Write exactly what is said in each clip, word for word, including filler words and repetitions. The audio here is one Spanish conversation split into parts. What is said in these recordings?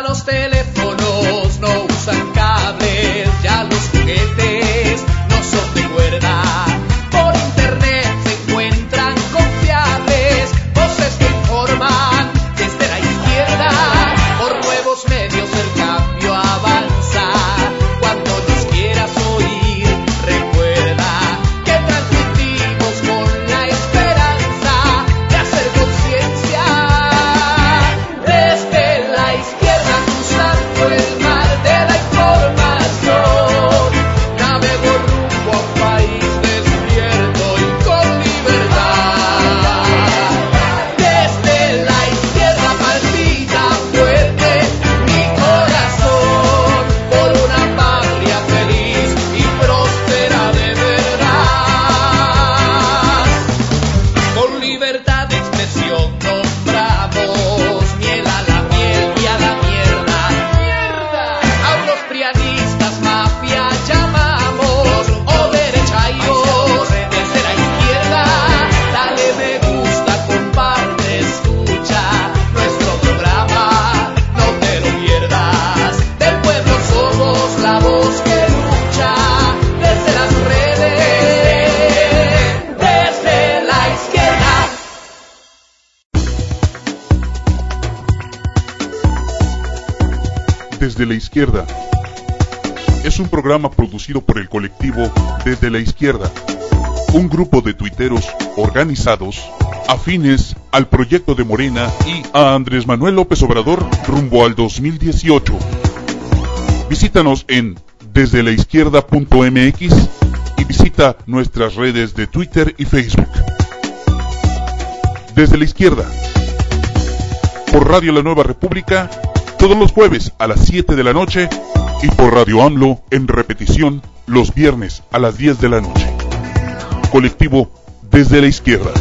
los teléfonos no usan cables, ya los juguetes no son de cuerda. Por internet se encuentran confiables voces que informan desde la izquierda. Por nuevos medios el cambio avanza. Cuando nos quieras oír, recuerda que transmitimos con la esperanza de hacer conciencia. Desde la izquierda cruzando el mar de la información, navego rumbo a un país despierto y con libertad. Desde la izquierda palpita fuerte mi corazón por una patria feliz y próspera de verdad. Con libertad de expresión nombramos miel a la miel y a la mierda. ¡Mierda! A unos prianistas mafia llamamos, o derechairos desde la izquierda. Dale me gusta, comparte, escucha nuestro programa, no te lo pierdas. Del pueblo somos la voz que lucha desde las redes, desde la izquierda. Desde la Izquierda es un programa producido por el colectivo Desde la Izquierda, un grupo de tuiteros organizados afines al proyecto de Morena y a Andrés Manuel López Obrador rumbo al dos mil dieciocho. Visítanos en desde la izquierda punto m x y visita nuestras redes de Twitter y Facebook. Desde la Izquierda, por Radio La Nueva República, todos los jueves a las siete de la noche y por Radio AMLO en repetición los viernes a las diez de la noche. Colectivo Desde la Izquierda.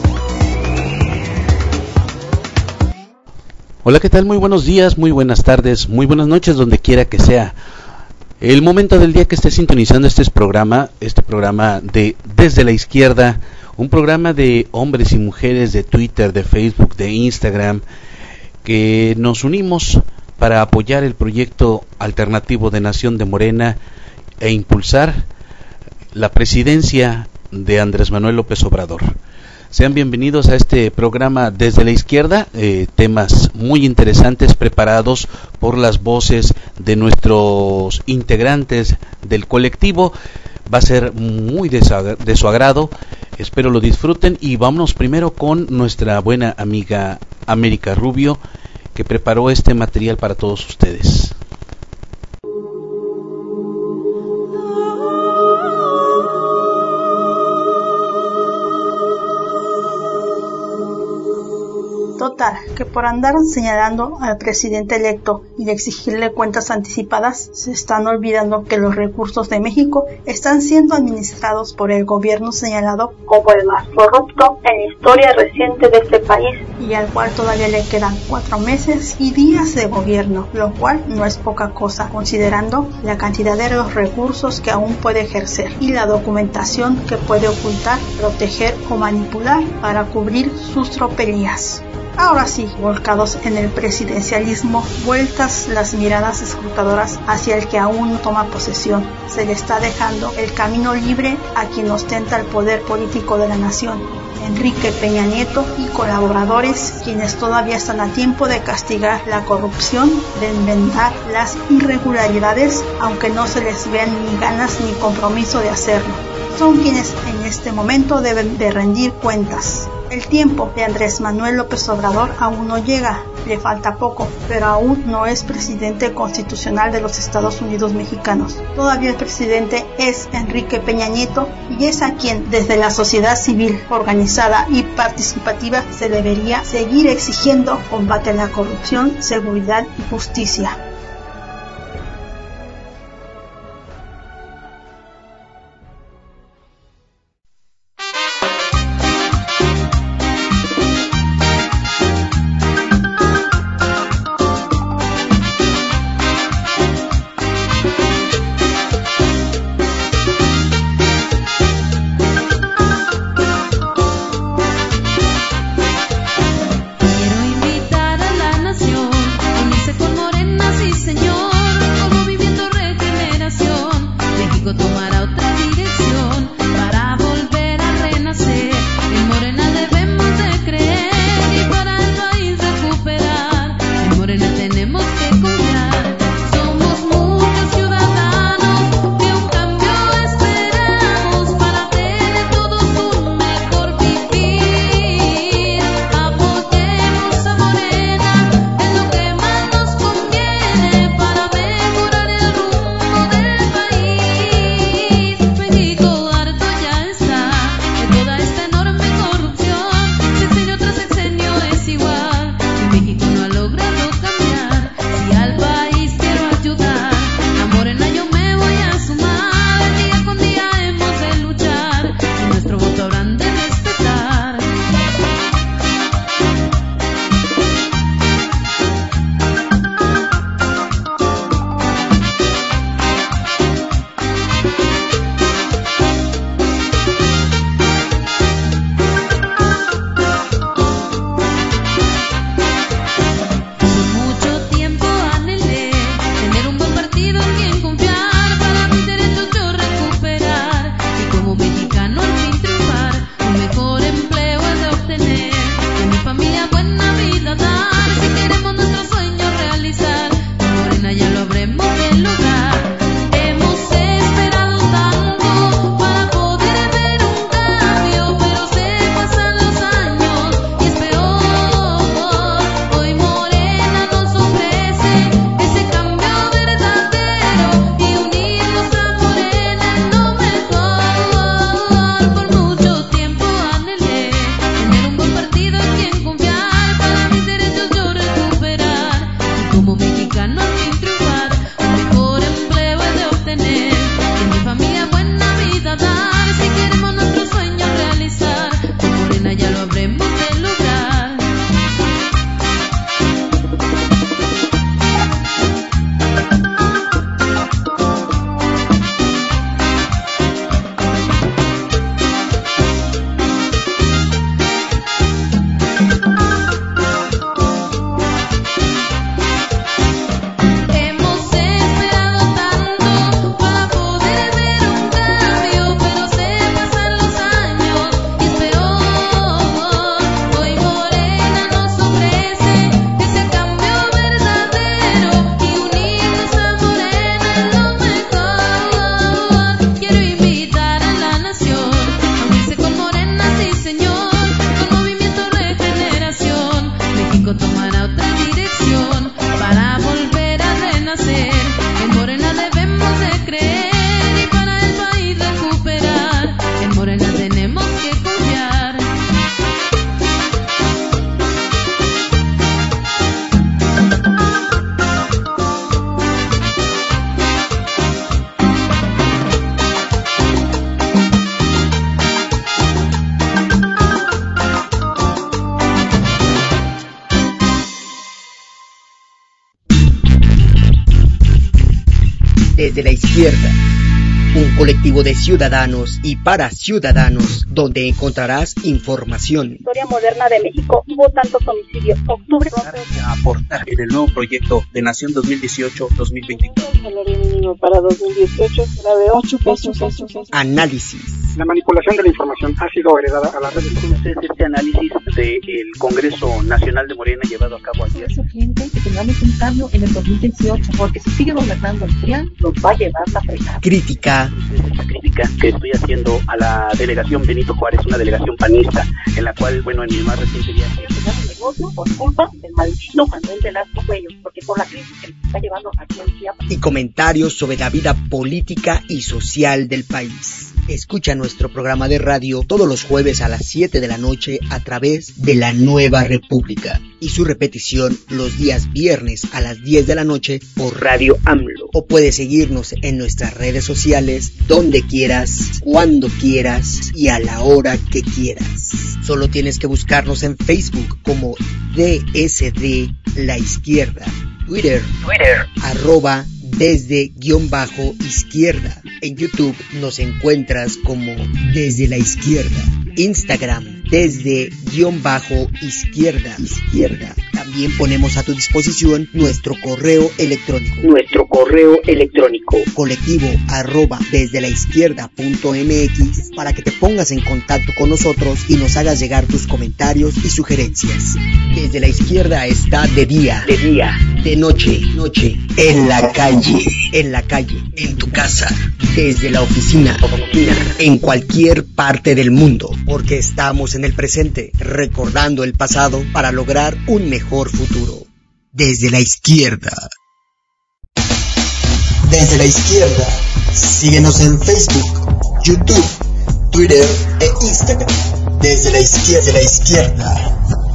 Hola, ¿qué tal? Muy buenos días, muy buenas tardes, muy buenas noches, donde quiera que sea el momento del día que esté sintonizando este programa, este programa de Desde la Izquierda, un programa de hombres y mujeres de Twitter, de Facebook, de Instagram, que nos unimos para apoyar el proyecto alternativo de Nación de Morena e impulsar la presidencia de Andrés Manuel López Obrador. Sean bienvenidos a este programa Desde la Izquierda, eh, temas muy interesantes preparados por las voces de nuestros integrantes del colectivo. Va a ser muy de su, de su agrado, espero lo disfruten, y vámonos primero con nuestra buena amiga América Rubio, que preparó este material para todos ustedes. Total, que por andar señalando al presidente electo y de exigirle cuentas anticipadas, se están olvidando que los recursos de México están siendo administrados por el gobierno señalado como el más corrupto en la historia reciente de este país, y al cual todavía le quedan cuatro meses y días de gobierno, lo cual no es poca cosa, considerando la cantidad de los recursos que aún puede ejercer y la documentación que puede ocultar, proteger o manipular para cubrir sus tropelías. Ahora sí, volcados en el presidencialismo, vueltas las miradas escrutadoras hacia el que aún no toma posesión. Se le está dejando el camino libre a quien ostenta el poder político de la nación, Enrique Peña Nieto y colaboradores, quienes todavía están a tiempo de castigar la corrupción, de enmendar las irregularidades, aunque no se les vean ni ganas ni compromiso de hacerlo. Son quienes en este momento deben de rendir cuentas. El tiempo de Andrés Manuel López Obrador aún no llega, le falta poco, pero aún no es presidente constitucional de los Estados Unidos mexicanos. Todavía el presidente es Enrique Peña Nieto y es a quien desde la sociedad civil organizada y participativa se debería seguir exigiendo combate a la corrupción, seguridad y justicia. Quiero invitar a la nación, unirse con Morena Desde la Izquierda, un colectivo de ciudadanos y para ciudadanos, donde encontrarás información. Historia moderna de México, hubo tantos homicidios. Octubre. A aportar en el nuevo proyecto de Nación dos mil dieciocho dos mil veinticuatro. El salario mínimo para dos mil dieciocho será de ocho pesos. Análisis. La manipulación de la información ha sido heredada a las redes sociales. Este análisis del Congreso Nacional de Morena llevado a cabo ayer. Es urgente que tengamos un cambio en el dos mil dieciocho, porque si sigue gobernando el P R I A N, nos va a llevar la fregada. Crítica. Esta crítica que estoy haciendo a la delegación Benito Juárez, una delegación panista, en la cual, bueno, en mi más reciente viaje... El negocio por culpa del maldito Manuel Velasco Cuellos, porque por la crisis que nos está llevando aquí en Chiapas. Y comentarios sobre la vida política y social del país. Escucha nuestro programa de radio todos los jueves a las siete de la noche a través de La Nueva República y su repetición los días viernes a las diez de la noche por Radio AMLO. O puedes seguirnos en nuestras redes sociales donde quieras, cuando quieras y a la hora que quieras. Solo tienes que buscarnos en Facebook como D S D La Izquierda, Twitter, Twitter, arroba desde guión bajo izquierda. En YouTube nos encuentras como Desde la Izquierda. Instagram, desde guión bajo izquierda. Izquierda. También ponemos a tu disposición nuestro correo electrónico. Nuestro correo electrónico. Colectivo arroba desde la izquierda punto mx para que te pongas en contacto con nosotros y nos hagas llegar tus comentarios y sugerencias. Desde la Izquierda está de día, de día, de noche, noche, en la calle, en la calle, en tu casa, desde la oficina, oficina, en cualquier parte del mundo, porque estamos en el presente, recordando el pasado para lograr un mejor futuro. Desde la Izquierda. Desde la Izquierda. Síguenos en Facebook, YouTube, Twitter e Instagram. Desde la Izquierda. Desde la Izquierda.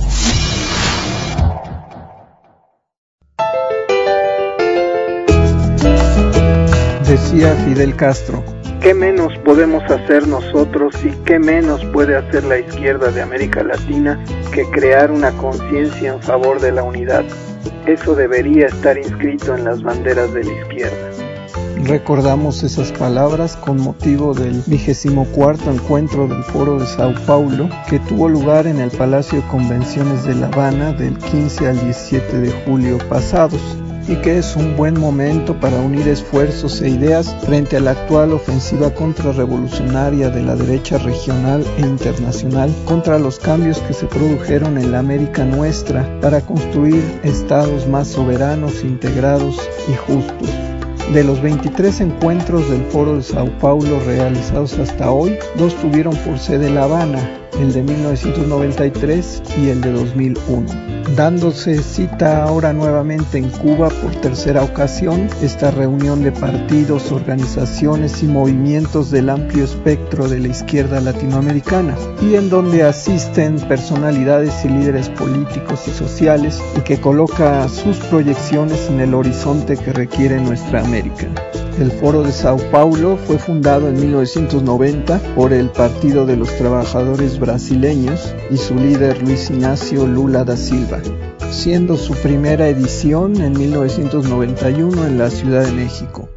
Decía Fidel Castro, ¿qué menos podemos hacer nosotros y qué menos puede hacer la izquierda de América Latina que crear una conciencia en favor de la unidad? Eso debería estar inscrito en las banderas de la izquierda. Recordamos esas palabras con motivo del vigésimo cuarto encuentro del Foro de Sao Paulo, que tuvo lugar en el Palacio de Convenciones de La Habana del quince al diecisiete de julio pasados, y que es un buen momento para unir esfuerzos e ideas frente a la actual ofensiva contrarrevolucionaria de la derecha regional e internacional contra los cambios que se produjeron en la América nuestra para construir estados más soberanos, integrados y justos. De los veintitrés encuentros del Foro de Sao Paulo realizados hasta hoy, dos tuvieron por sede La Habana, el de mil novecientos noventa y tres y el de dos mil uno. Dándose cita ahora nuevamente en Cuba por tercera ocasión, esta reunión de partidos, organizaciones y movimientos del amplio espectro de la izquierda latinoamericana, y en donde asisten personalidades y líderes políticos y sociales, y que coloca sus proyecciones en el horizonte que requiere nuestra América. El Foro de Sao Paulo fue fundado en mil novecientos noventa por el Partido de los Trabajadores Brasileños y su líder Luis Ignacio Lula da Silva, siendo su primera edición en mil novecientos noventa y uno en la Ciudad de México.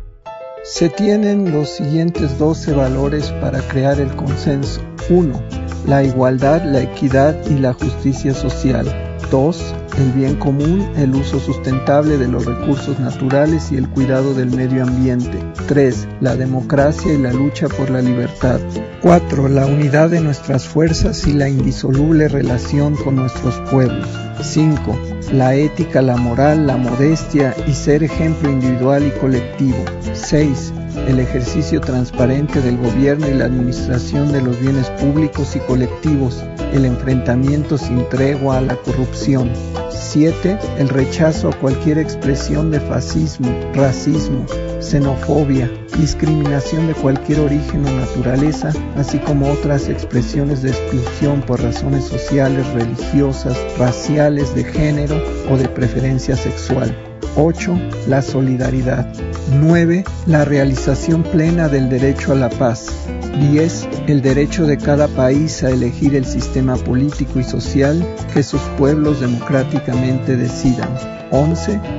Se tienen los siguientes doce valores para crear el consenso. uno. La igualdad, la equidad y la justicia social. dos. El bien común, el uso sustentable de los recursos naturales y el cuidado del medio ambiente. tres. La democracia y la lucha por la libertad. cuatro. La unidad de nuestras fuerzas y la indisoluble relación con nuestros pueblos. cinco. La ética, la moral, la modestia y ser ejemplo individual y colectivo. seis. El ejercicio transparente del gobierno y la administración de los bienes públicos y colectivos, el enfrentamiento sin tregua a la corrupción. siete. El rechazo a cualquier expresión de fascismo, racismo, xenofobia, discriminación de cualquier origen o naturaleza, así como otras expresiones de exclusión por razones sociales, religiosas, raciales, de género o de preferencia sexual. ocho. La solidaridad. nueve. La realización plena del derecho a la paz. diez. El derecho de cada país a elegir el sistema político y social que sus pueblos democráticamente decidan. once.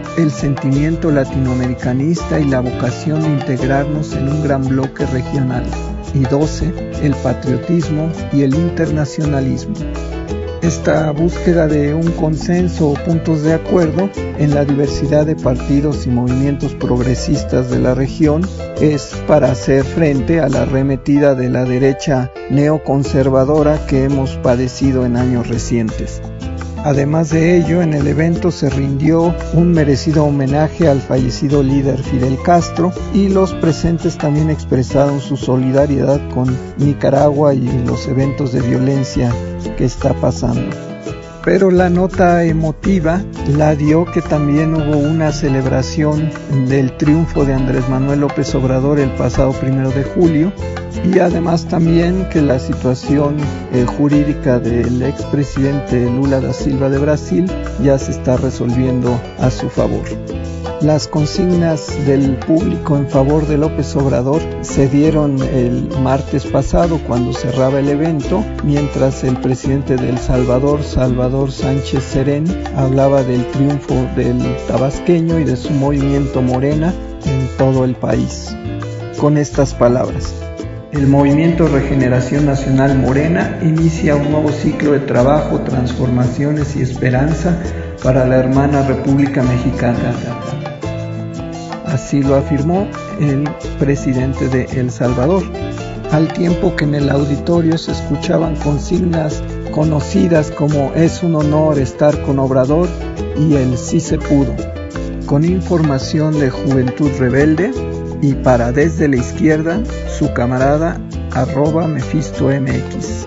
el sentimiento latinoamericanista y la vocación de integrarnos en un gran bloque regional. Y doce, el patriotismo y el internacionalismo. Esta búsqueda de un consenso o puntos de acuerdo en la diversidad de partidos y movimientos progresistas de la región es para hacer frente a la arremetida de la derecha neoconservadora que hemos padecido en años recientes. Además de ello, en el evento se rindió un merecido homenaje al fallecido líder Fidel Castro y los presentes también expresaron su solidaridad con Nicaragua y los eventos de violencia que está pasando. Pero la nota emotiva la dio que también hubo una celebración del triunfo de Andrés Manuel López Obrador el pasado primero de julio y además también que la situación eh, jurídica del expresidente Lula da Silva de Brasil ya se está resolviendo a su favor. Las consignas del público en favor de López Obrador se dieron el martes pasado cuando cerraba el evento, mientras el presidente de El Salvador, Salvador Sánchez Serén, hablaba del triunfo del tabasqueño y de su movimiento Morena en todo el país. Con estas palabras: el Movimiento Regeneración Nacional Morena inicia un nuevo ciclo de trabajo, transformaciones y esperanza para la hermana República Mexicana. Así lo afirmó el presidente de El Salvador, al tiempo que en el auditorio se escuchaban consignas conocidas como "es un honor estar con Obrador" y el "sí se pudo". Con información de Juventud Rebelde y para Desde la Izquierda, su camarada arroba Mephisto M X.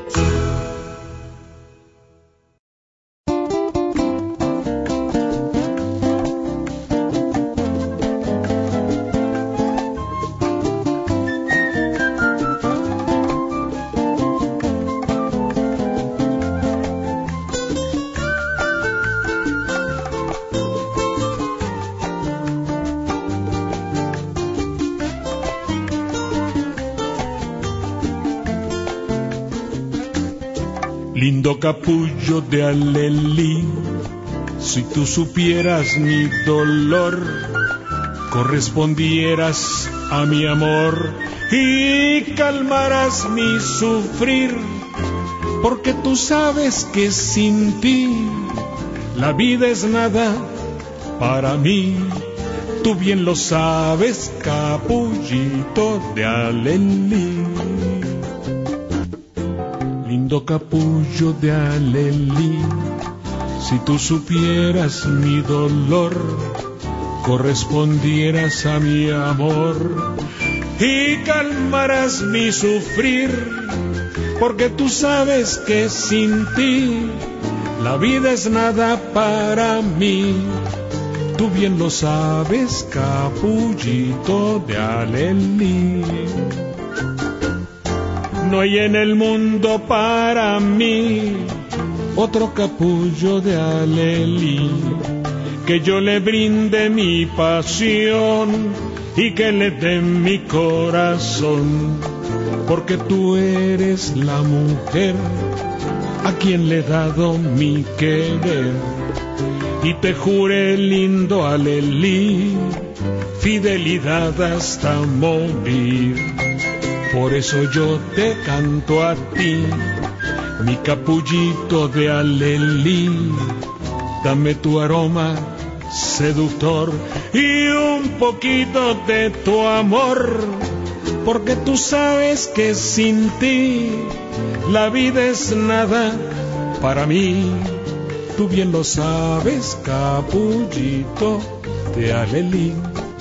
Lindo capullo de alelí, si tú supieras mi dolor, correspondieras a mi amor y calmarás mi sufrir, porque tú sabes que sin ti la vida es nada para mí. Tú bien lo sabes, capullito de alelí. Lindo capullo de alelí, si tú supieras mi dolor, correspondieras a mi amor y calmarás mi sufrir, porque tú sabes que sin ti la vida es nada para mí. Tú bien lo sabes, capullito de alelí. No hay en el mundo para mí otro capullo de alelí, que yo le brinde mi pasión y que le dé mi corazón, porque tú eres la mujer a quien le he dado mi querer, y te juré, lindo alelí, fidelidad hasta morir. Por eso yo te canto a ti, mi capullito de alelí. Dame tu aroma seductor y un poquito de tu amor, porque tú sabes que sin ti la vida es nada para mí. Tú bien lo sabes, capullito de alelí.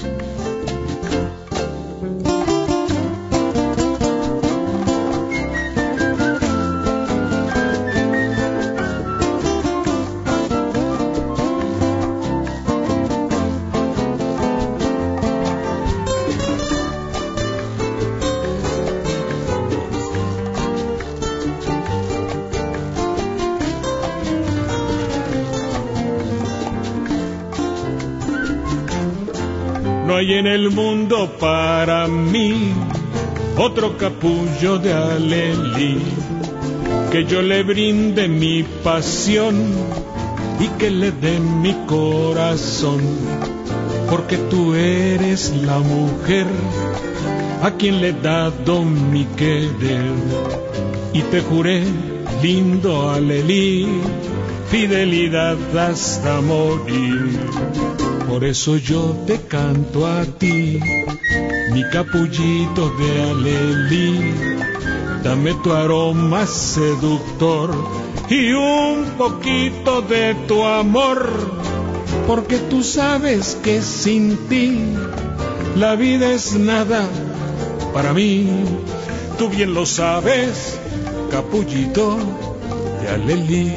No hay en el mundo para mí otro capullo de alelí, que yo le brinde mi pasión y que le dé mi corazón, porque tú eres la mujer a quien le he dado mi querer. Y te juré, lindo alelí, fidelidad hasta morir. Por eso yo te canto a ti, mi capullito de alelí. Dame tu aroma seductor y un poquito de tu amor, porque tú sabes que sin ti la vida es nada para mí. Tú bien lo sabes, capullito de alelí.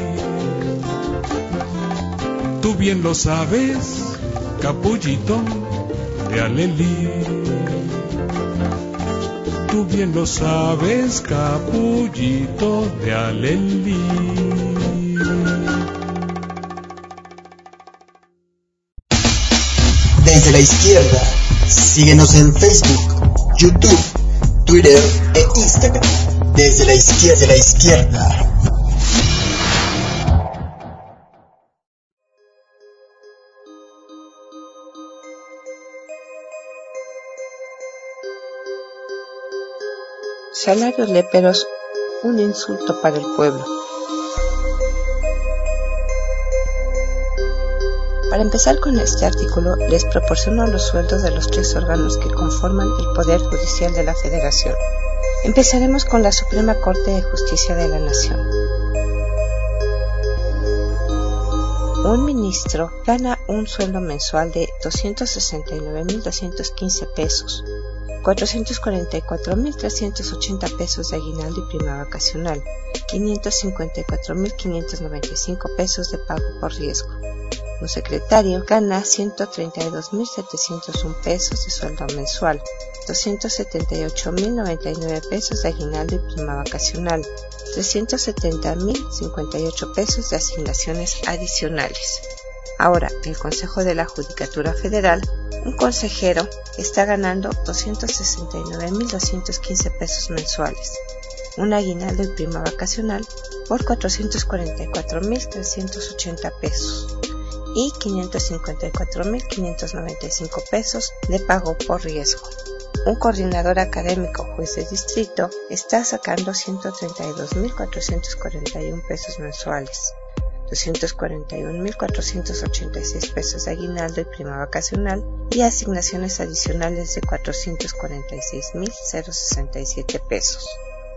Tú bien lo sabes, capullito de alelí. Tú bien lo sabes, capullito de alelí. Desde la izquierda, síguenos en Facebook, YouTube, Twitter e Instagram. Desde la izquierda, de la izquierda. Salarios léperos, un insulto para el pueblo. Para empezar con este artículo, les proporciono los sueldos de los tres órganos que conforman el Poder Judicial de la Federación. Empezaremos con la Suprema Corte de Justicia de la Nación. Un ministro gana un sueldo mensual de doscientos sesenta y nueve mil doscientos quince pesos, cuatrocientos cuarenta y cuatro mil trescientos ochenta pesos de aguinaldo y prima vacacional, quinientos cincuenta y cuatro mil quinientos noventa y cinco pesos de pago por riesgo. Un secretario gana ciento treinta y dos mil setecientos uno pesos de sueldo mensual, doscientos setenta y ocho mil noventa y nueve pesos de aguinaldo y prima vacacional, trescientos setenta mil cincuenta y ocho pesos de asignaciones adicionales. Ahora, el Consejo de la Judicatura Federal, un consejero está ganando doscientos sesenta y nueve mil doscientos quince pesos mensuales, un aguinaldo y prima vacacional por cuatrocientos cuarenta y cuatro mil trescientos ochenta pesos y quinientos cincuenta y cuatro mil quinientos noventa y cinco pesos de pago por riesgo. Un coordinador académico juez de distrito está sacando ciento treinta y dos mil cuatrocientos cuarenta y uno pesos mensuales, doscientos cuarenta y un mil cuatrocientos ochenta y seis pesos de aguinaldo y prima vacacional y asignaciones adicionales de cuatrocientos cuarenta y seis mil sesenta y siete pesos.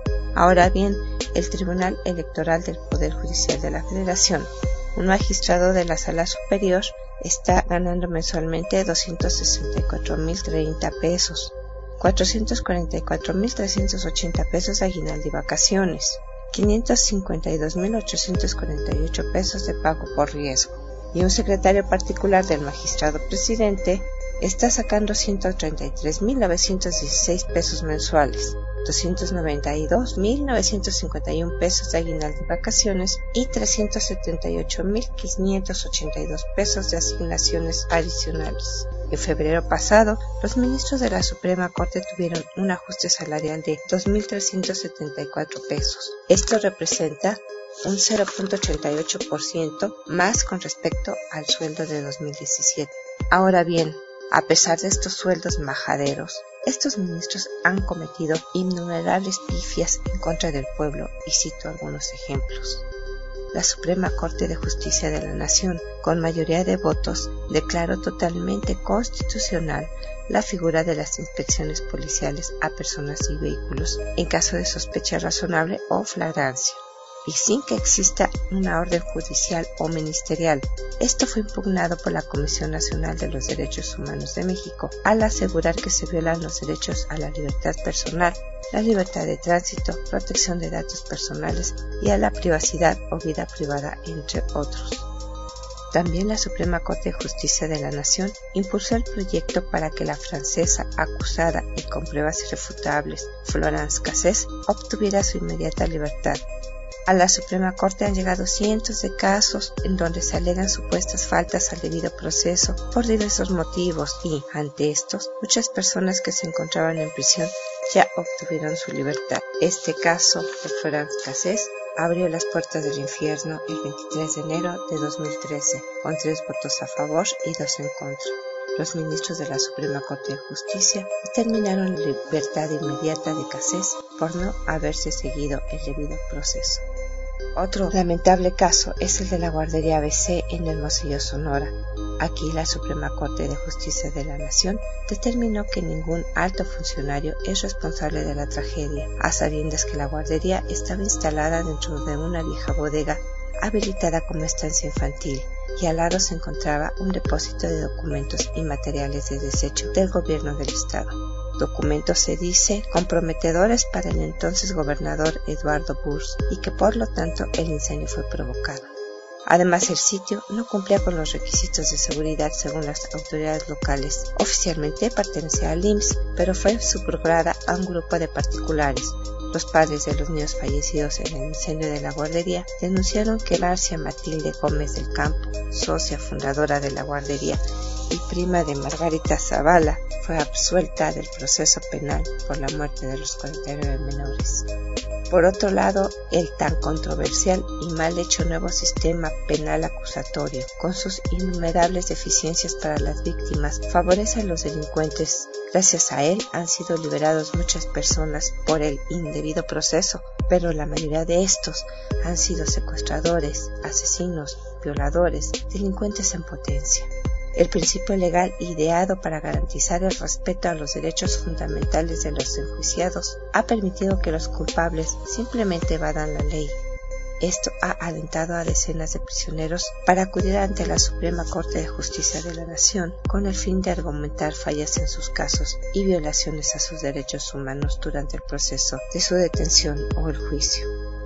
Ahora bien, el Tribunal Electoral del Poder Judicial de la Federación, un magistrado de la Sala Superior, está ganando mensualmente doscientos sesenta y cuatro mil treinta pesos, cuatrocientos cuarenta y cuatro mil trescientos ochenta pesos de aguinaldo y vacaciones, quinientos cincuenta y dos mil ochocientos cuarenta y ocho pesos de pago por riesgo. Y un secretario particular del magistrado presidente está sacando ciento treinta y tres mil novecientos dieciséis pesos mensuales, doscientos noventa y dos mil novecientos cincuenta y uno pesos de aguinaldo y vacaciones y trescientos setenta y ocho mil quinientos ochenta y dos pesos de asignaciones adicionales. En febrero pasado, los ministros de la Suprema Corte tuvieron un ajuste salarial de dos mil trescientos setenta y cuatro pesos. Esto representa un cero punto ochenta y ocho por ciento más con respecto al sueldo de dos mil diecisiete. Ahora bien, a pesar de estos sueldos majaderos, estos ministros han cometido innumerables pifias en contra del pueblo y cito algunos ejemplos. La Suprema Corte de Justicia de la Nación, con mayoría de votos, declaró totalmente constitucional la figura de las inspecciones policiales a personas y vehículos en caso de sospecha razonable o flagrancia, y sin que exista una orden judicial o ministerial. Esto fue impugnado por la Comisión Nacional de los Derechos Humanos de México al asegurar que se violan los derechos a la libertad personal, la libertad de tránsito, protección de datos personales y a la privacidad o vida privada, entre otros. También la Suprema Corte de Justicia de la Nación impulsó el proyecto para que la francesa acusada y con pruebas irrefutables, Florence Cassés, obtuviera su inmediata libertad. A la Suprema Corte han llegado cientos de casos en donde se alegan supuestas faltas al debido proceso por diversos motivos y, ante estos, muchas personas que se encontraban en prisión ya obtuvieron su libertad. Este caso de Florence Cassés abrió las puertas del infierno el veintitrés de enero de dos mil trece, con tres votos a favor y dos en contra. Los ministros de la Suprema Corte de Justicia determinaron la libertad inmediata de Cassés por no haberse seguido el debido proceso. Otro lamentable caso es el de la guardería A B C en Hermosillo, Sonora. Aquí la Suprema Corte de Justicia de la Nación determinó que ningún alto funcionario es responsable de la tragedia, a sabiendas que la guardería estaba instalada dentro de una vieja bodega habilitada como estancia infantil, y al lado se encontraba un depósito de documentos y materiales de desecho del gobierno del estado. Documentos, se dice, comprometedores para el entonces gobernador Eduardo Burrs, y que por lo tanto el incendio fue provocado. Además, el sitio no cumplía con los requisitos de seguridad según las autoridades locales. Oficialmente pertenecía al I M S S, pero fue subrogada a un grupo de particulares. Los padres de los niños fallecidos en el incendio de la guardería denunciaron que Marcia Matilde Gómez del Campo, socia fundadora de la guardería y prima de Margarita Zavala, fue absuelta del proceso penal por la muerte de los cuarenta y nueve menores. Por otro lado, el tan controversial y mal hecho nuevo sistema penal acusatorio, con sus innumerables deficiencias para las víctimas, favorece a los delincuentes. Gracias a él han sido liberados muchas personas por el indebido proceso, pero la mayoría de estos han sido secuestradores, asesinos, violadores, delincuentes en potencia. El principio legal ideado para garantizar el respeto a los derechos fundamentales de los enjuiciados ha permitido que los culpables simplemente evadan la ley. Esto ha alentado a decenas de prisioneros para acudir ante la Suprema Corte de Justicia de la Nación con el fin de argumentar fallas en sus casos y violaciones a sus derechos humanos durante el proceso de su detención o el juicio.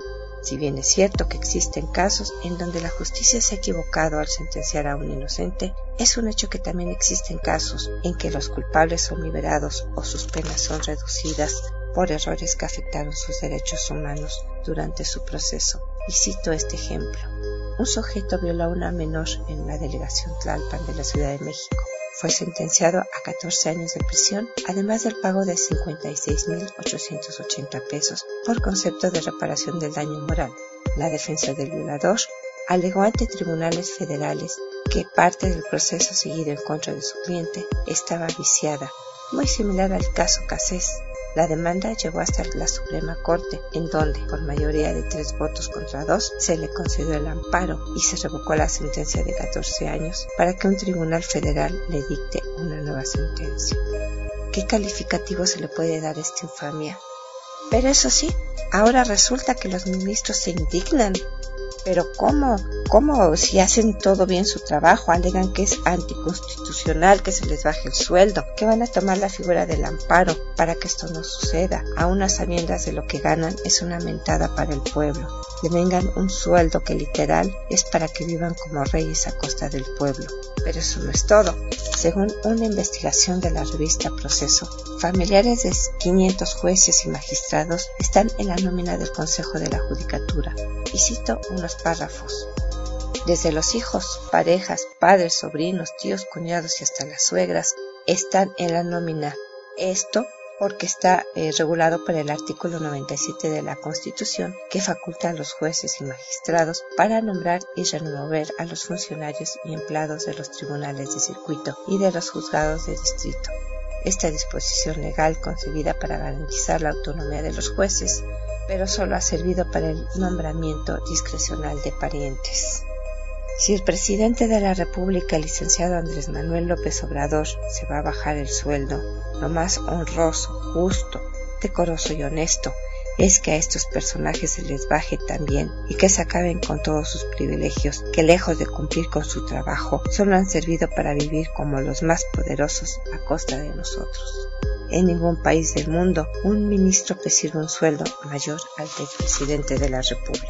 Si bien es cierto que existen casos en donde la justicia se ha equivocado al sentenciar a un inocente, es un hecho que también existen casos en que los culpables son liberados o sus penas son reducidas por errores que afectaron sus derechos humanos durante su proceso. Y cito este ejemplo. Un sujeto violó a una menor en la delegación Tlalpan de la Ciudad de México. Fue sentenciado a catorce años de prisión, además del pago de cincuenta y seis mil ochocientos ochenta pesos por concepto de reparación del daño moral. La defensa del violador alegó ante tribunales federales que parte del proceso seguido en contra de su cliente estaba viciada, muy similar al caso Cassés. La demanda llegó hasta la Suprema Corte, en donde, por mayoría de tres votos contra dos, se le concedió el amparo y se revocó la sentencia de catorce años para que un tribunal federal le dicte una nueva sentencia. ¿Qué calificativo se le puede dar a esta infamia? Pero eso sí, ahora resulta que los ministros se indignan. ¿Pero cómo? ¿Cómo? Si hacen todo bien su trabajo, alegan que es anticonstitucional que se les baje el sueldo, que van a tomar la figura del amparo para que esto no suceda. Aún a sabiendas de lo que ganan, es una mentada para el pueblo. Devengan un sueldo que literal es para que vivan como reyes a costa del pueblo. Pero eso no es todo. Según una investigación de la revista Proceso, familiares de quinientos jueces y magistrados están en la nómina del Consejo de la Judicatura. Y cito unos párrafos. Desde los hijos, parejas, padres, sobrinos, tíos, cuñados y hasta las suegras están en la nómina. Esto porque está eh, regulado por el artículo noventa y siete de la Constitución, que faculta a los jueces y magistrados para nombrar y remover a los funcionarios y empleados de los tribunales de circuito y de los juzgados de distrito. Esta disposición legal, concebida para garantizar la autonomía de los jueces, pero solo ha servido para el nombramiento discrecional de parientes. Si el presidente de la República, el licenciado Andrés Manuel López Obrador, se va a bajar el sueldo, lo más honroso, justo, decoroso y honesto es que a estos personajes se les baje también y que se acaben con todos sus privilegios, que lejos de cumplir con su trabajo, solo han servido para vivir como los más poderosos a costa de nosotros. En ningún país del mundo un ministro recibe un sueldo mayor al del presidente de la República.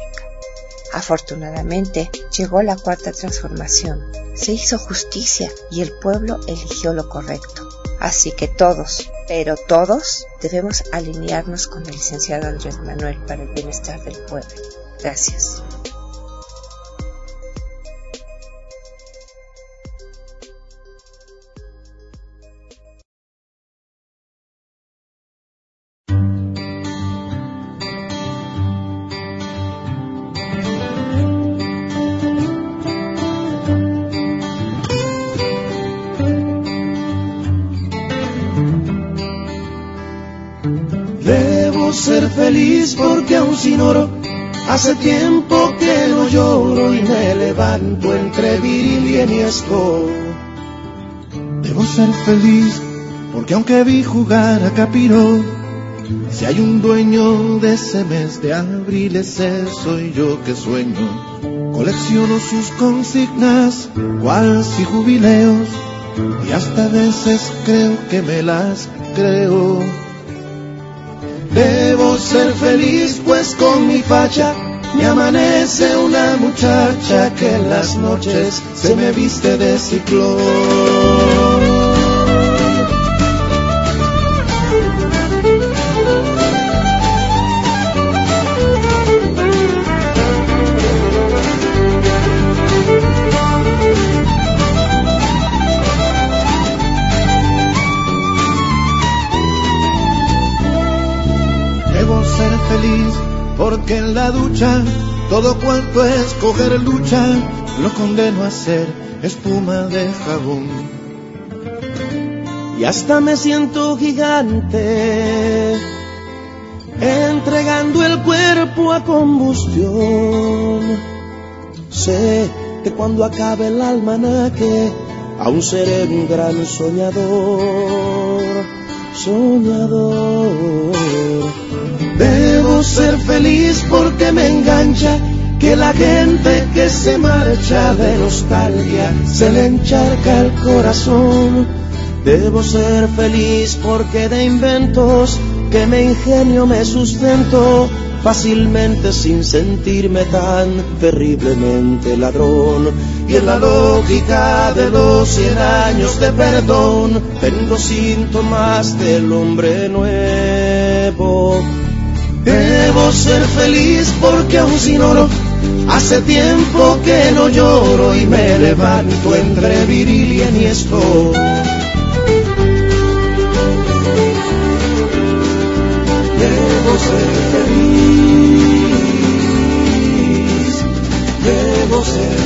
Afortunadamente, llegó la cuarta transformación, se hizo justicia y el pueblo eligió lo correcto. Así que todos, pero todos, debemos alinearnos con el licenciado Andrés Manuel para el bienestar del pueblo. Gracias. ser feliz porque aún sin oro hace tiempo que no lloro y me levanto entre viril y enhiesco. Debo ser feliz porque aunque vi jugar a Capiro, si hay un dueño de ese mes de abril, ese soy yo que sueño. Colecciono sus consignas, cual si jubileos, y hasta a veces creo que me las creo. Debo ser feliz pues con mi facha me amanece una muchacha que en las noches se me viste de ciclón. Porque en la ducha todo cuanto es coger lucha lo condeno a ser espuma de jabón. Y hasta me siento gigante entregando el cuerpo a combustión. Sé que cuando acabe el almanaque aún seré un gran soñador, soñador. Debo ser feliz porque me engancha que la gente que se marcha de nostalgia se le encharca el corazón. Debo ser feliz porque de inventos que me ingenio me sustento fácilmente sin sentirme tan terriblemente ladrón. Y en la lógica de los cien años de perdón tengo síntomas del hombre nuevo. Debo ser feliz porque aún sin oro hace tiempo que no lloro y me levanto entre viril y enhiesto. Debo ser feliz, debo ser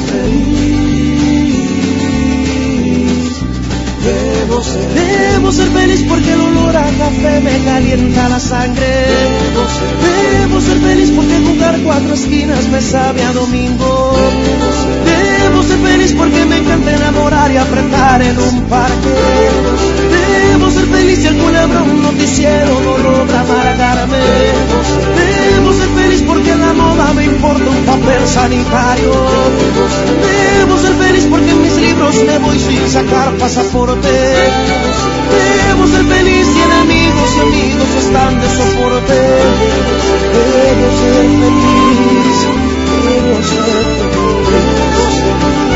feliz, debo ser, debo ser feliz porque el olor a café me calienta la sangre. Debo ser, debo ser feliz porque jugar cuatro esquinas me sabe a domingo. Debo ser, debo ser feliz porque me encanta enamorar y apretar en un parque. Debo ser, debo ser feliz si el culebro un noticiero no logra amargarme. Debo ser, debo ser feliz porque en la moda me importa un papel sanitario. Debo ser, debo ser feliz porque en mis libros me voy sin sacar pasaporte. Debo ser feliz si enemigos y amigos están de soporte. Debo ser feliz, debo ser feliz, debo ser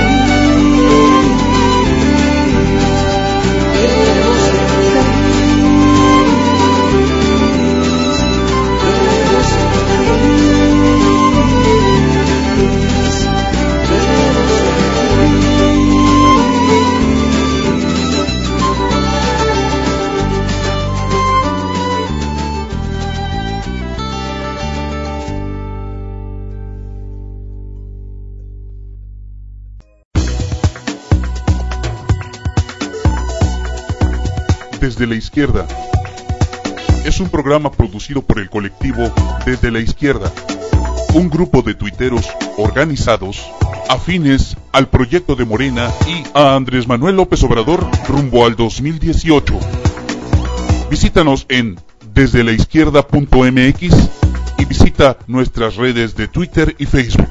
Desde la Izquierda es un programa producido por el colectivo Desde la Izquierda, un grupo de tuiteros organizados afines al proyecto de Morena y a Andrés Manuel López Obrador rumbo al dos mil dieciocho. Visítanos en desde la izquierda punto m x y visita nuestras redes de Twitter y Facebook.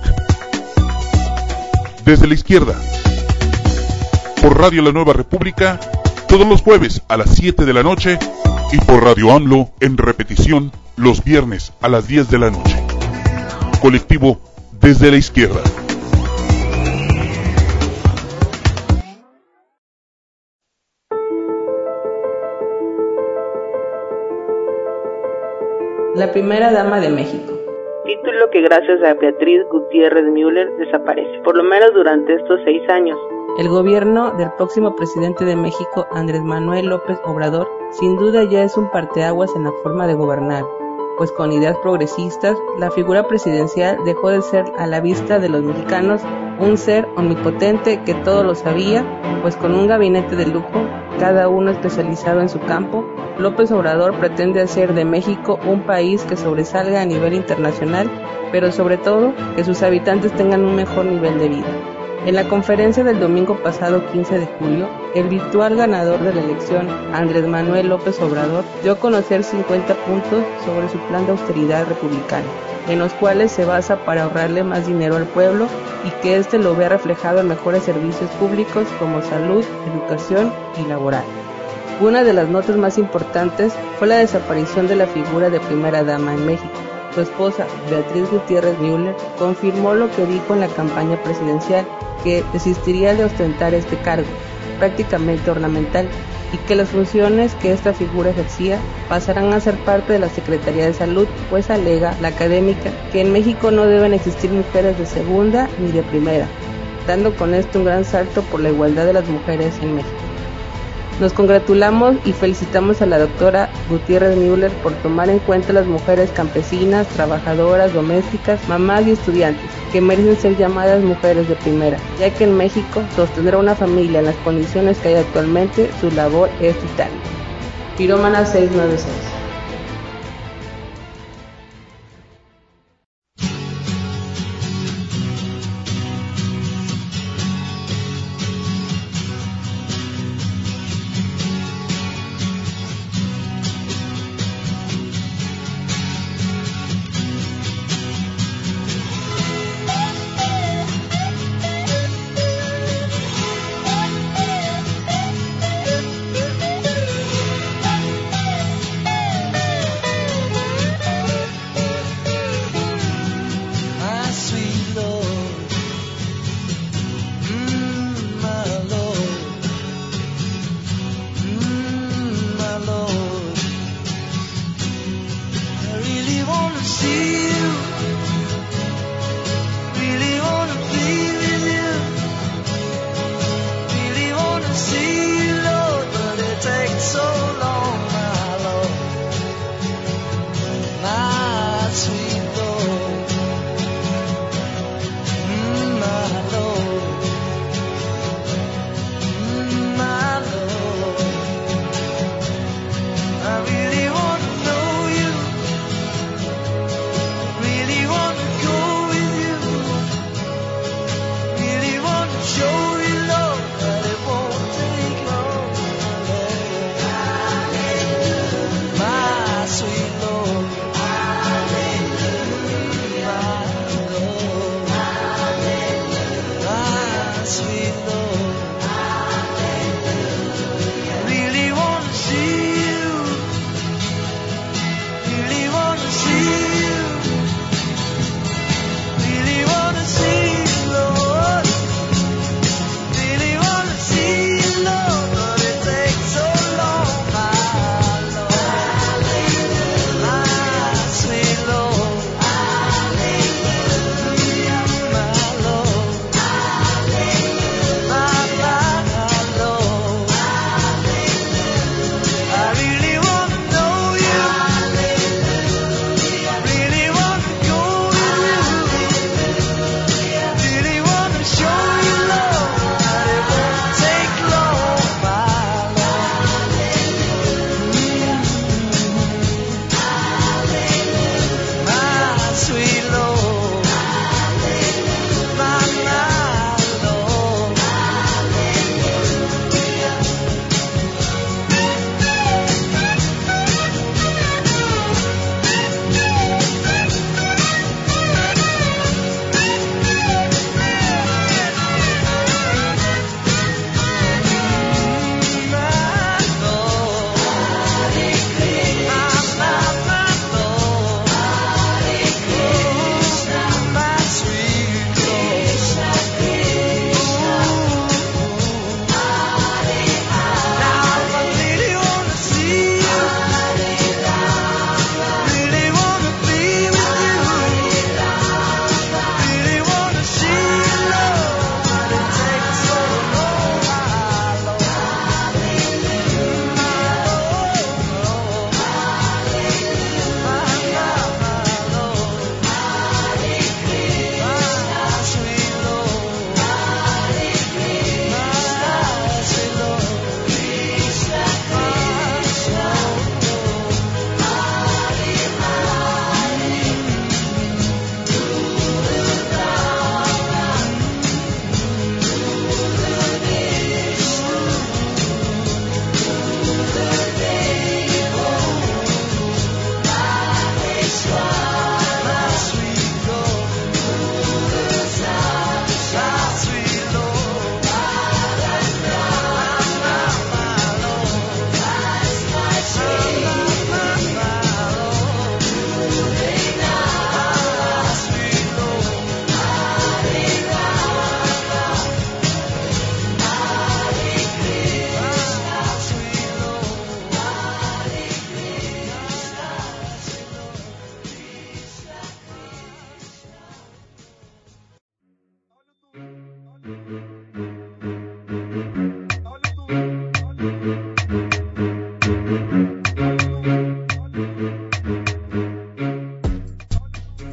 Desde la Izquierda, por Radio La Nueva República, todos los jueves a las siete de la noche y por Radio AMLO en repetición los viernes a las diez de la noche. Colectivo Desde la Izquierda. La primera dama de México. Título que gracias a Beatriz Gutiérrez Müller desaparece, por lo menos durante estos seis años. El gobierno del próximo presidente de México, Andrés Manuel López Obrador, sin duda ya es un parteaguas en la forma de gobernar, pues con ideas progresistas, la figura presidencial dejó de ser a la vista de los mexicanos un ser omnipotente que todo lo sabía, pues con un gabinete de lujo cada uno especializado en su campo, López Obrador pretende hacer de México un país que sobresalga a nivel internacional, pero sobre todo que sus habitantes tengan un mejor nivel de vida. En la conferencia del domingo pasado quince de julio, el virtual ganador de la elección, Andrés Manuel López Obrador, dio a conocer cincuenta puntos sobre su plan de austeridad republicano, en los cuales se basa para ahorrarle más dinero al pueblo y que éste lo vea reflejado en mejores servicios públicos como salud, educación y laboral. Una de las notas más importantes fue la desaparición de la figura de primera dama en México. Su esposa, Beatriz Gutiérrez Müller, confirmó lo que dijo en la campaña presidencial, que desistiría de ostentar este cargo, prácticamente ornamental, y que las funciones que esta figura ejercía pasarán a ser parte de la Secretaría de Salud, pues alega la académica que en México no deben existir mujeres de segunda ni de primera, dando con esto un gran salto por la igualdad de las mujeres en México. Nos congratulamos y felicitamos a la doctora Gutiérrez Müller por tomar en cuenta a las mujeres campesinas, trabajadoras, domésticas, mamás y estudiantes, que merecen ser llamadas mujeres de primera, ya que en México sostener a una familia en las condiciones que hay actualmente, su labor es vital. Pirómana seiscientos noventa y seis. Show you love, but it won't take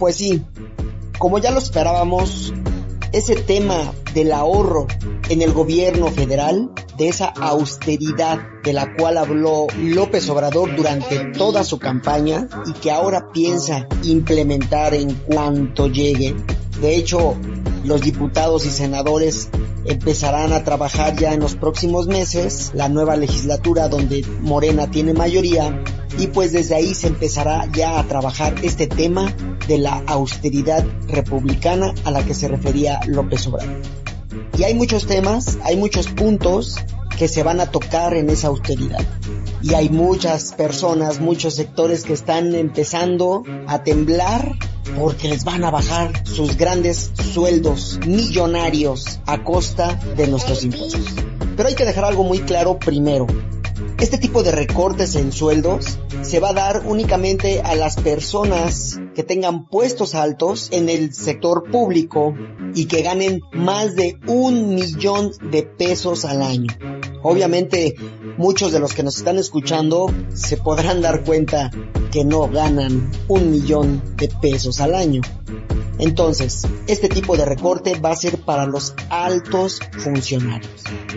Pues sí, como ya lo esperábamos, ese tema del ahorro en el gobierno federal, de esa austeridad de la cual habló López Obrador durante toda su campaña y que ahora piensa implementar en cuanto llegue. De hecho, los diputados y senadores empezarán a trabajar ya en los próximos meses, la nueva legislatura donde Morena tiene mayoría, y pues desde ahí se empezará ya a trabajar este tema de la austeridad republicana a la que se refería López Obrador. Y hay muchos temas, hay muchos puntos que se van a tocar en esa austeridad. Y hay muchas personas, muchos sectores que están empezando a temblar porque les van a bajar sus grandes sueldos millonarios a costa de nuestros impuestos. Pero hay que dejar algo muy claro primero. Este tipo de recortes en sueldos se va a dar únicamente a las personas que tengan puestos altos en el sector público y que ganen más de un millón de pesos al año. Obviamente, muchos de los que nos están escuchando se podrán dar cuenta que no ganan un millón de pesos al año. Entonces, este tipo de recorte va a ser para los altos funcionarios.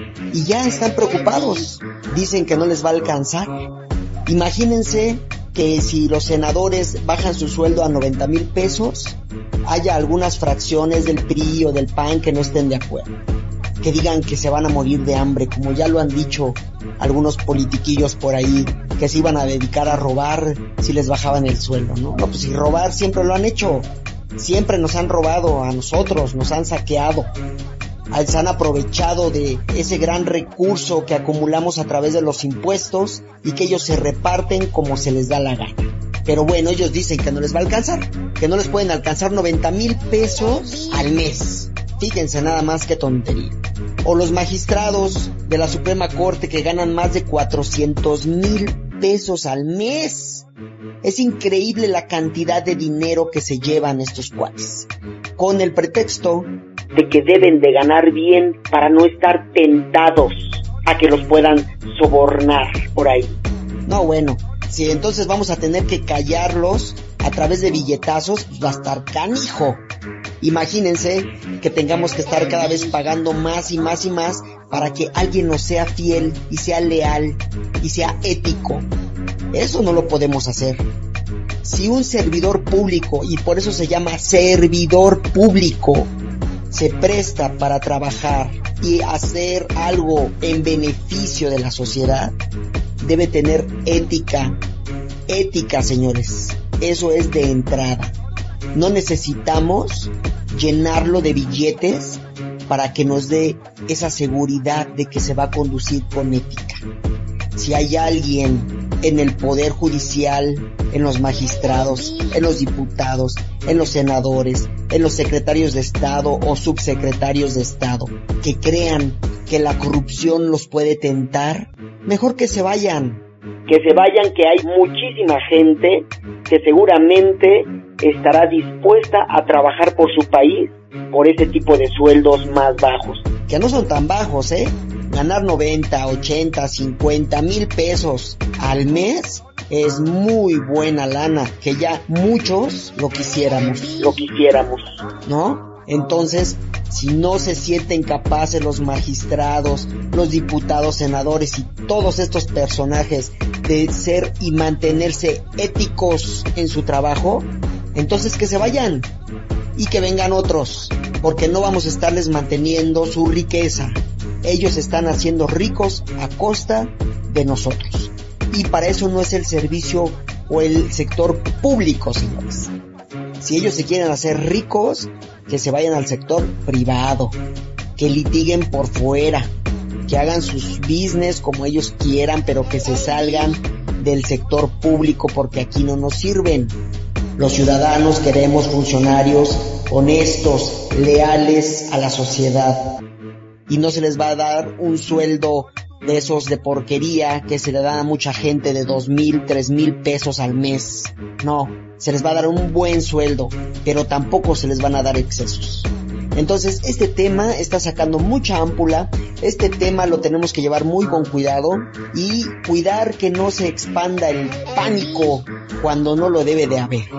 Y ya están preocupados. Dicen que no les va a alcanzar. Imagínense que si los senadores bajan su sueldo a noventa mil pesos, haya algunas fracciones del P R I o del P A N que no estén de acuerdo. Que digan que se van a morir de hambre, como ya lo han dicho algunos politiquillos por ahí, que se iban a dedicar a robar si les bajaban el sueldo, ¿no? No, pues si robar siempre lo han hecho. Siempre nos han robado a nosotros, nos han saqueado. Se han aprovechado de ese gran recurso que acumulamos a través de los impuestos y que ellos se reparten como se les da la gana. Pero bueno, ellos dicen que no les va a alcanzar, que no les pueden alcanzar noventa mil pesos al mes. Fíjense nada más qué tontería. O los magistrados de la Suprema Corte que ganan más de cuatrocientos mil pesos al mes. Es increíble la cantidad de dinero que se llevan estos cuates, con el pretexto de que deben de ganar bien para no estar tentados a que los puedan sobornar por ahí. No, bueno, si entonces vamos a tener que callarlos a través de billetazos, pues va a estar canijo. Imagínense que tengamos que estar cada vez pagando más y más y más para que alguien nos sea fiel y sea leal y sea ético. Eso no lo podemos hacer. Si un servidor público, y por eso se llama servidor público, se presta para trabajar y hacer algo en beneficio de la sociedad, debe tener ética. Ética, señores. Eso es de entrada. No necesitamos llenarlo de billetes para que nos dé esa seguridad de que se va a conducir con ética. Si hay alguien en el Poder Judicial, en los magistrados, en los diputados, en los senadores, en los secretarios de Estado o subsecretarios de Estado, que crean que la corrupción los puede tentar, mejor que se vayan. Que se vayan, que hay muchísima gente que seguramente estará dispuesta a trabajar por su país por ese tipo de sueldos más bajos. Que no son tan bajos, ¿eh? Ganar noventa, ochenta, cincuenta mil pesos al mes es muy buena lana, que ya muchos lo quisiéramos, lo quisiéramos, ¿no? Entonces, si no se sienten capaces los magistrados, los diputados, senadores y todos estos personajes de ser y mantenerse éticos en su trabajo, entonces que se vayan y que vengan otros, porque no vamos a estarles manteniendo su riqueza. Ellos están haciendo ricos a costa de nosotros. Y para eso no es el servicio o el sector público, señores. Si ellos se quieren hacer ricos, que se vayan al sector privado, que litiguen por fuera, que hagan sus business como ellos quieran, pero que se salgan del sector público porque aquí no nos sirven. Los ciudadanos queremos funcionarios honestos, leales a la sociedad. Y no se les va a dar un sueldo de esos de porquería que se le dan a mucha gente de dos mil, tres mil pesos al mes. No, se les va a dar un buen sueldo, pero tampoco se les van a dar excesos. Entonces, este tema está sacando mucha ámpula. Este tema lo tenemos que llevar muy con cuidado y cuidar que no se expanda el pánico cuando no lo debe de haber.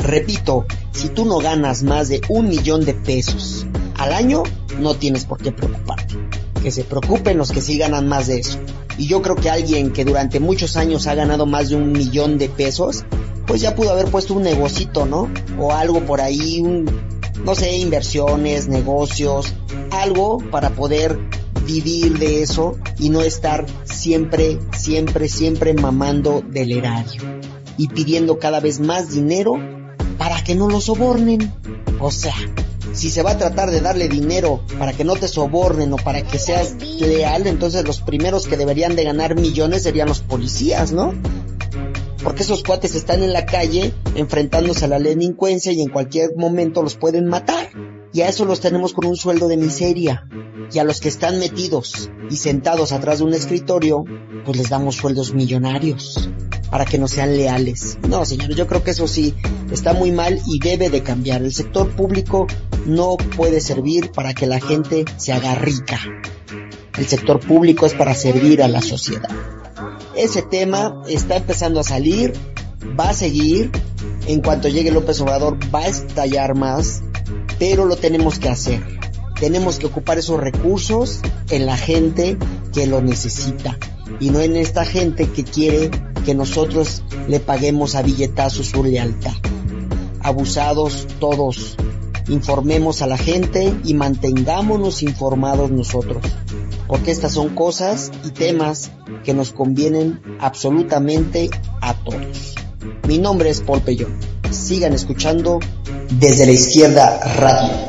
Repito, si tú no ganas más de un millón de pesos al año, no tienes por qué preocuparte. Que se preocupen los que sí ganan más de eso. Y yo creo que alguien que durante muchos años ha ganado más de un millón de pesos, pues ya pudo haber puesto un negocito, ¿no? O algo por ahí, un, no sé, inversiones, negocios, algo para poder vivir de eso y no estar siempre, siempre, siempre mamando del erario y pidiendo cada vez más dinero para que no lo sobornen. O sea, si se va a tratar de darle dinero para que no te sobornen o para que seas leal, entonces los primeros que deberían de ganar millones serían los policías, ¿no? Porque esos cuates están en la calle enfrentándose a la delincuencia y en cualquier momento los pueden matar. Y a eso los tenemos con un sueldo de miseria. Y a los que están metidos y sentados atrás de un escritorio, pues les damos sueldos millonarios para que no sean leales. No, señores, yo creo que eso sí está muy mal y debe de cambiar. El sector público no puede servir para que la gente se haga rica. El sector público es para servir a la sociedad. Ese tema está empezando a salir, va a seguir. En cuanto llegue López Obrador va a estallar más, pero lo tenemos que hacer. Tenemos que ocupar esos recursos en la gente que lo necesita y no en esta gente que quiere que nosotros le paguemos a billetazos su lealtad. Abusados todos. Informemos a la gente y mantengámonos informados nosotros, porque estas son cosas y temas que nos convienen absolutamente a todos. Mi nombre es Paul Pellón. Sigan escuchando Desde la Izquierda Radio.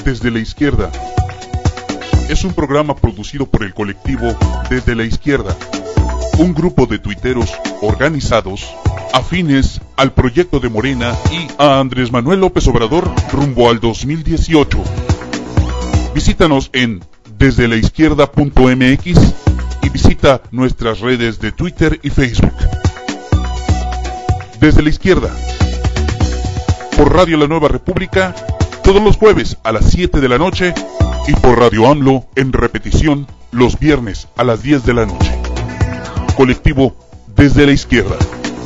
Desde la Izquierda es un programa producido por el colectivo Desde la Izquierda, un grupo de tuiteros organizados afines al proyecto de Morena y a Andrés Manuel López Obrador rumbo al dos mil dieciocho. Visítanos en desde la izquierda punto m x y visita nuestras redes de Twitter y Facebook. Desde la Izquierda, por Radio La Nueva República, todos los jueves a las siete de la noche y por Radio AMLO en repetición los viernes a las diez de la noche. Colectivo Desde la Izquierda.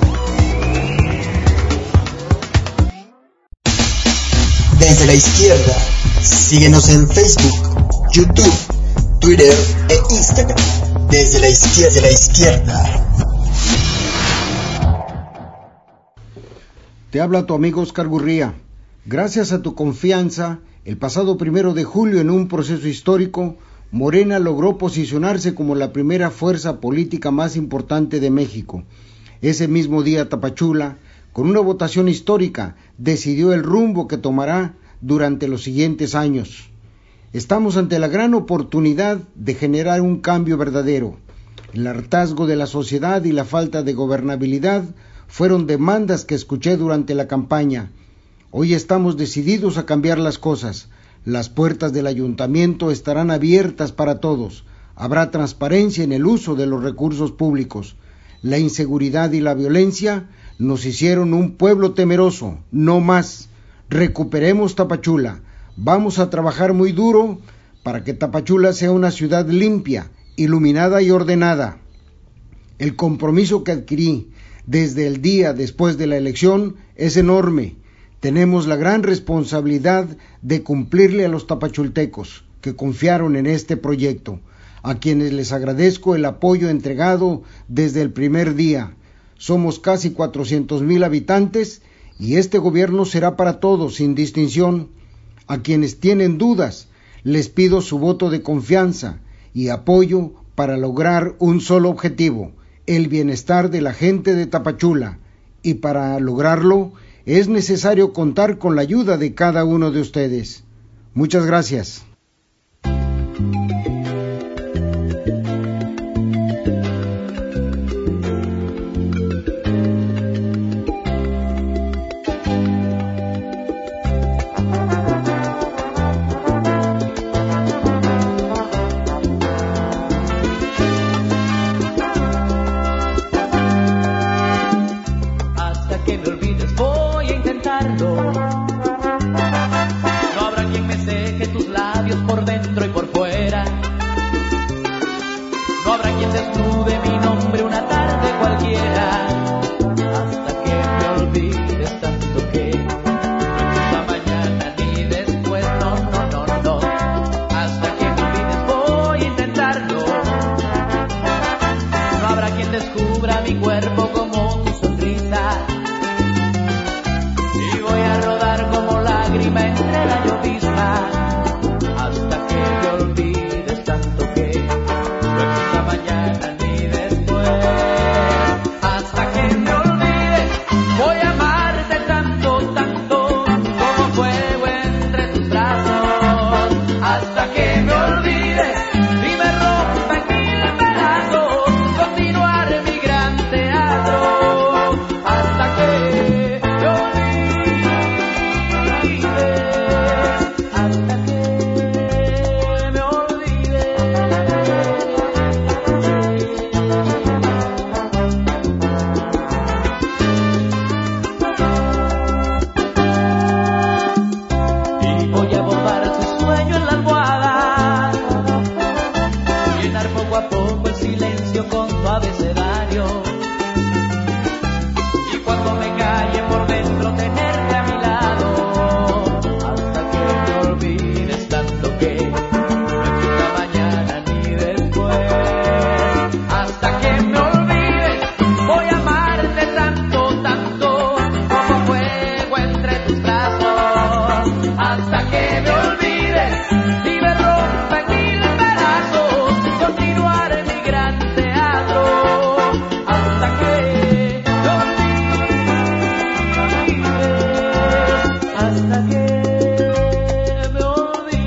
Desde la Izquierda. Síguenos en Facebook, YouTube, Twitter e Instagram. Desde la Izquierda. Desde la Izquierda. Te habla tu amigo Oscar Gurría. Gracias a tu confianza, el pasado primero de julio, en un proceso histórico, Morena logró posicionarse como la primera fuerza política más importante de México. Ese mismo día, Tapachula, con una votación histórica, decidió el rumbo que tomará durante los siguientes años. Estamos ante la gran oportunidad de generar un cambio verdadero. El hartazgo de la sociedad y la falta de gobernabilidad fueron demandas que escuché durante la campaña. Hoy estamos decididos a cambiar las cosas. Las puertas del ayuntamiento estarán abiertas para todos. Habrá transparencia en el uso de los recursos públicos. La inseguridad y la violencia nos hicieron un pueblo temeroso, no más. Recuperemos Tapachula. Vamos a trabajar muy duro para que Tapachula sea una ciudad limpia, iluminada y ordenada. El compromiso que adquirí desde el día después de la elección es enorme. Tenemos la gran responsabilidad de cumplirle a los tapachultecos que confiaron en este proyecto, a quienes les agradezco el apoyo entregado desde el primer día. Somos casi cuatrocientos mil habitantes y este gobierno será para todos, sin distinción. A quienes tienen dudas, les pido su voto de confianza y apoyo para lograr un solo objetivo, el bienestar de la gente de Tapachula, y para lograrlo es necesario contar con la ayuda de cada uno de ustedes. Muchas gracias. Hasta que me olvides.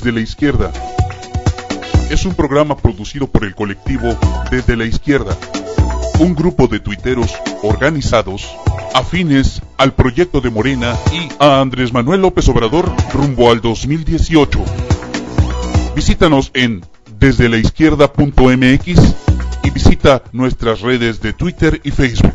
Desde la Izquierda es un programa producido por el colectivo Desde la Izquierda, un grupo de tuiteros organizados afines al proyecto de Morena y a Andrés Manuel López Obrador rumbo al dos mil dieciocho. Visítanos en desde la izquierda punto m x y visita nuestras redes de Twitter y Facebook.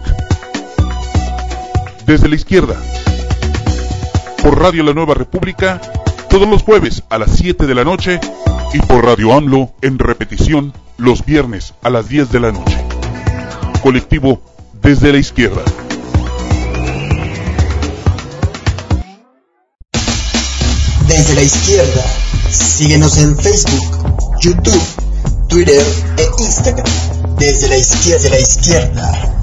Desde la Izquierda, por Radio La Nueva República, todos los jueves a las siete de la noche y por Radio AMLO en repetición los viernes a las diez de la noche. Colectivo Desde la Izquierda. Desde la Izquierda. Síguenos en Facebook, YouTube, Twitter e Instagram. Desde la Izquierda. Desde la Izquierda.